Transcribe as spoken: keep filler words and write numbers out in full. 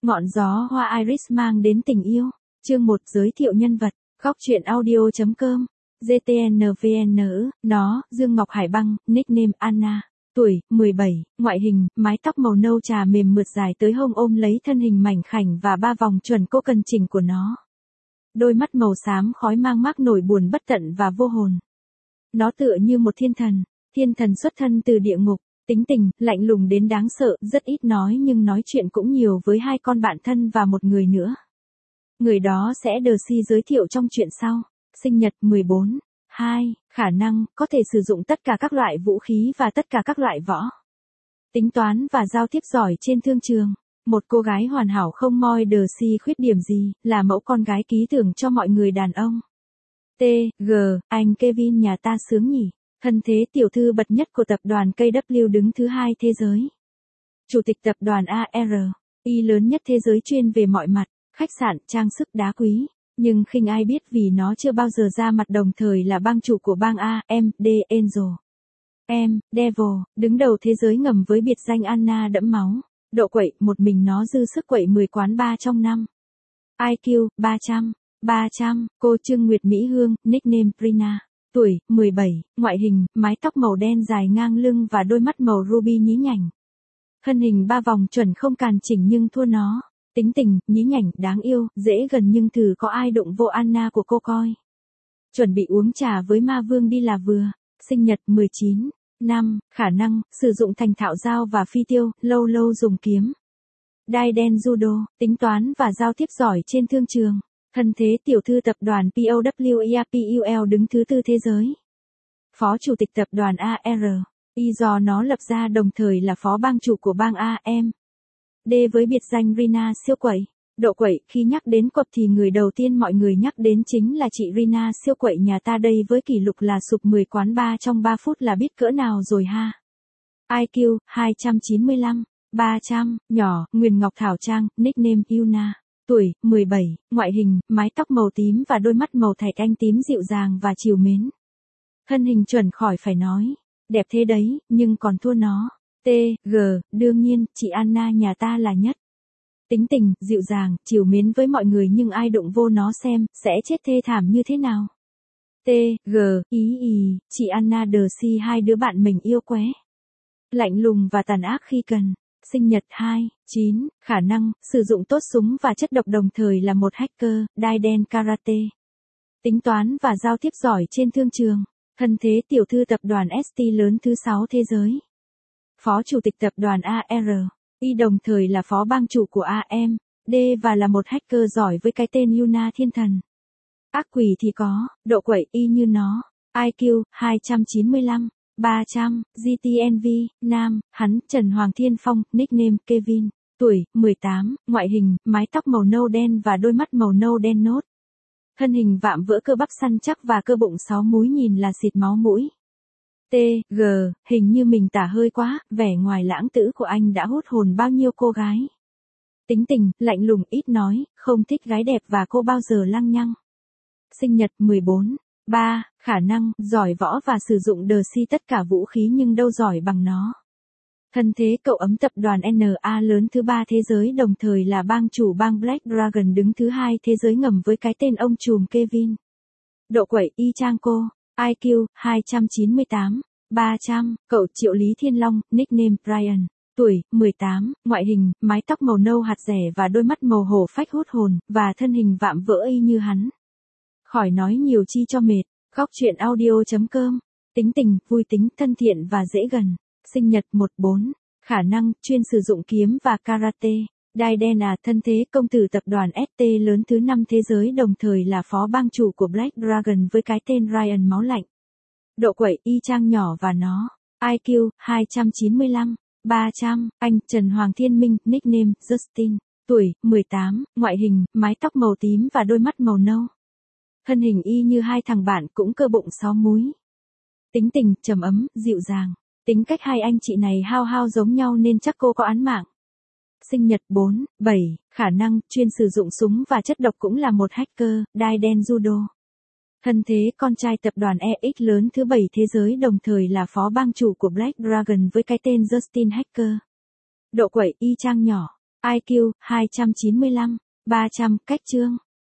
Ngọn gió hoa iris mang đến tình yêu. Chương một giới thiệu nhân vật. Góc truyện audio.com. giê tê en vê en, nó, Dương Ngọc Hải Băng, nickname Anna. Tuổi, mười bảy, ngoại hình, mái tóc màu nâu trà mềm mượt dài tới hông ôm lấy thân hình mảnh khảnh và ba vòng chuẩn cô cần chỉnh của nó. Đôi mắt màu xám khói mang mác nổi buồn bất tận và vô hồn. Nó tựa như một thiên thần, thiên thần xuất thân từ địa ngục, tính tình, lạnh lùng đến đáng sợ, rất ít nói nhưng nói chuyện cũng nhiều với hai con bạn thân và một người nữa. Người đó sẽ Darcy giới thiệu trong chuyện sau. Sinh nhật mười bốn. hai. Khả năng, có thể sử dụng tất cả các loại vũ khí và tất cả các loại võ. Tính toán và giao tiếp giỏi trên thương trường. Một cô gái hoàn hảo không moi Darcy khuyết điểm gì, là mẫu con gái ký tưởng cho mọi người đàn ông. T. G. Anh Kevin nhà ta sướng nhỉ. Thân thế tiểu thư bậc nhất của tập đoàn ca vê đứng thứ hai thế giới. Chủ tịch tập đoàn a rờ, y lớn nhất thế giới chuyên về mọi mặt, khách sạn, trang sức đá quý. Nhưng khinh ai biết vì nó chưa bao giờ ra mặt, đồng thời là bang chủ của bang A M D Angel. M, Devil, đứng đầu thế giới ngầm với biệt danh Anna đẫm máu. Độ quậy, một mình nó dư sức quậy mười quán bar trong năm. i kiu, ba trăm. ba trăm, cô Trương Nguyệt Mỹ Hương, nickname Prina. Tuổi, mười bảy, ngoại hình, mái tóc màu đen dài ngang lưng và đôi mắt màu ruby nhí nhảnh. Thân hình ba vòng chuẩn không càn chỉnh nhưng thua nó. Tính tình, nhí nhảnh, đáng yêu, dễ gần nhưng thử có ai đụng vô Anna của cô coi. Chuẩn bị uống trà với ma vương đi là vừa. Sinh nhật mười chín. năm. Khả năng, sử dụng thành thạo dao và phi tiêu, lâu lâu dùng kiếm. Đai đen judo, tính toán và giao tiếp giỏi trên thương trường. Thân thế tiểu thư tập đoàn pê o vê e a pê u lờ đứng thứ tư thế giới. Phó chủ tịch tập đoàn a rờ, y do nó lập ra đồng thời là phó bang chủ của bang a em đê với biệt danh Rina siêu quậy. Độ quậy, khi nhắc đến quậy thì người đầu tiên mọi người nhắc đến chính là chị Rina siêu quậy nhà ta đây với kỷ lục là sụp mười quán bar trong ba phút là biết cỡ nào rồi ha. i kiu, hai trăm chín mươi lăm. ba trăm, nhỏ, Nguyền Ngọc Thảo Trang, nickname Yuna. Tuổi, mười bảy, ngoại hình, mái tóc màu tím và đôi mắt màu thạch anh tím dịu dàng và trìu mến. Thân hình chuẩn khỏi phải nói. Đẹp thế đấy, nhưng còn thua nó. T. G. Đương nhiên, chị Anna nhà ta là nhất. Tính tình, dịu dàng, trìu mến với mọi người nhưng ai đụng vô nó xem, sẽ chết thê thảm như thế nào. T. G. Ý ý, chị Anna Darcy hai đứa bạn mình yêu qué. Lạnh lùng và tàn ác khi cần. Sinh nhật hai. chín. Khả năng, sử dụng tốt súng và chất độc đồng thời là một hacker, đai đen karate. Tính toán và giao tiếp giỏi trên thương trường. Thân thế tiểu thư tập đoàn ét tê lớn thứ sáu thế giới. Phó chủ tịch tập đoàn a rờ, y đồng thời là phó bang chủ của a em đê và là một hacker giỏi với cái tên Yuna Thiên Thần. Ác quỷ thì có, độ quậy y như nó. i kiu, hai trăm chín mươi lăm. ba trăm, giê tê en vê, nam, hắn, Trần Hoàng Thiên Phong, nickname Kevin. Tuổi, mười tám, ngoại hình, mái tóc màu nâu đen và đôi mắt màu nâu đen nốt. Thân hình vạm vỡ cơ bắp săn chắc và cơ bụng sáu múi nhìn là xịt máu mũi. T. G. Hình như mình tả hơi quá, vẻ ngoài lãng tử của anh đã hút hồn bao nhiêu cô gái. Tính tình, lạnh lùng ít nói, không thích gái đẹp và cô bao giờ lăng nhăng. Sinh nhật mười bốn. ba. Khả năng, giỏi võ và sử dụng Darcy tất cả vũ khí nhưng đâu giỏi bằng nó. Thân thế cậu ấm tập đoàn en a lớn thứ ba thế giới đồng thời là bang chủ bang Black Dragon đứng thứ hai thế giới ngầm với cái tên ông trùm Kevin. Độ quậy y chang cô. i kiu, hai trăm chín mươi tám. ba trăm, cậu Triệu Lý Thiên Long, nickname Brian. Tuổi, mười tám, ngoại hình, mái tóc màu nâu hạt rẻ và đôi mắt màu hổ phách hút hồn, và thân hình vạm vỡ y như hắn. Khỏi nói nhiều chi cho mệt. Góc truyện audio.com. Tính tình, vui tính, thân thiện và dễ gần. Sinh nhật mười bốn. Khả năng, chuyên sử dụng kiếm và karate. Đai đen à, thân thế công tử tập đoàn ét tê lớn thứ năm thế giới đồng thời là phó bang chủ của Black Dragon với cái tên Ryan máu lạnh. Độ quậy y chang nhỏ và nó. i kiu, hai trăm chín mươi lăm. ba trăm, anh, Trần Hoàng Thiên Minh, nickname, Justin. Tuổi, mười tám, ngoại hình, mái tóc màu tím và đôi mắt màu nâu. Thân hình y như hai thằng bạn cũng cơ bụng sáu múi. Tính tình, trầm ấm, dịu dàng. Tính cách hai anh chị này hao hao giống nhau nên chắc cô có án mạng. Sinh nhật bốn. bảy. Khả năng, chuyên sử dụng súng và chất độc cũng là một hacker, đai đen judo. Thân thế con trai tập đoàn e ích lớn thứ bảy thế giới đồng thời là phó bang chủ của Black Dragon với cái tên Justin Hacker. Độ quậy y chang nhỏ. i kiu hai trăm chín mươi lăm, ba trăm, cách chương.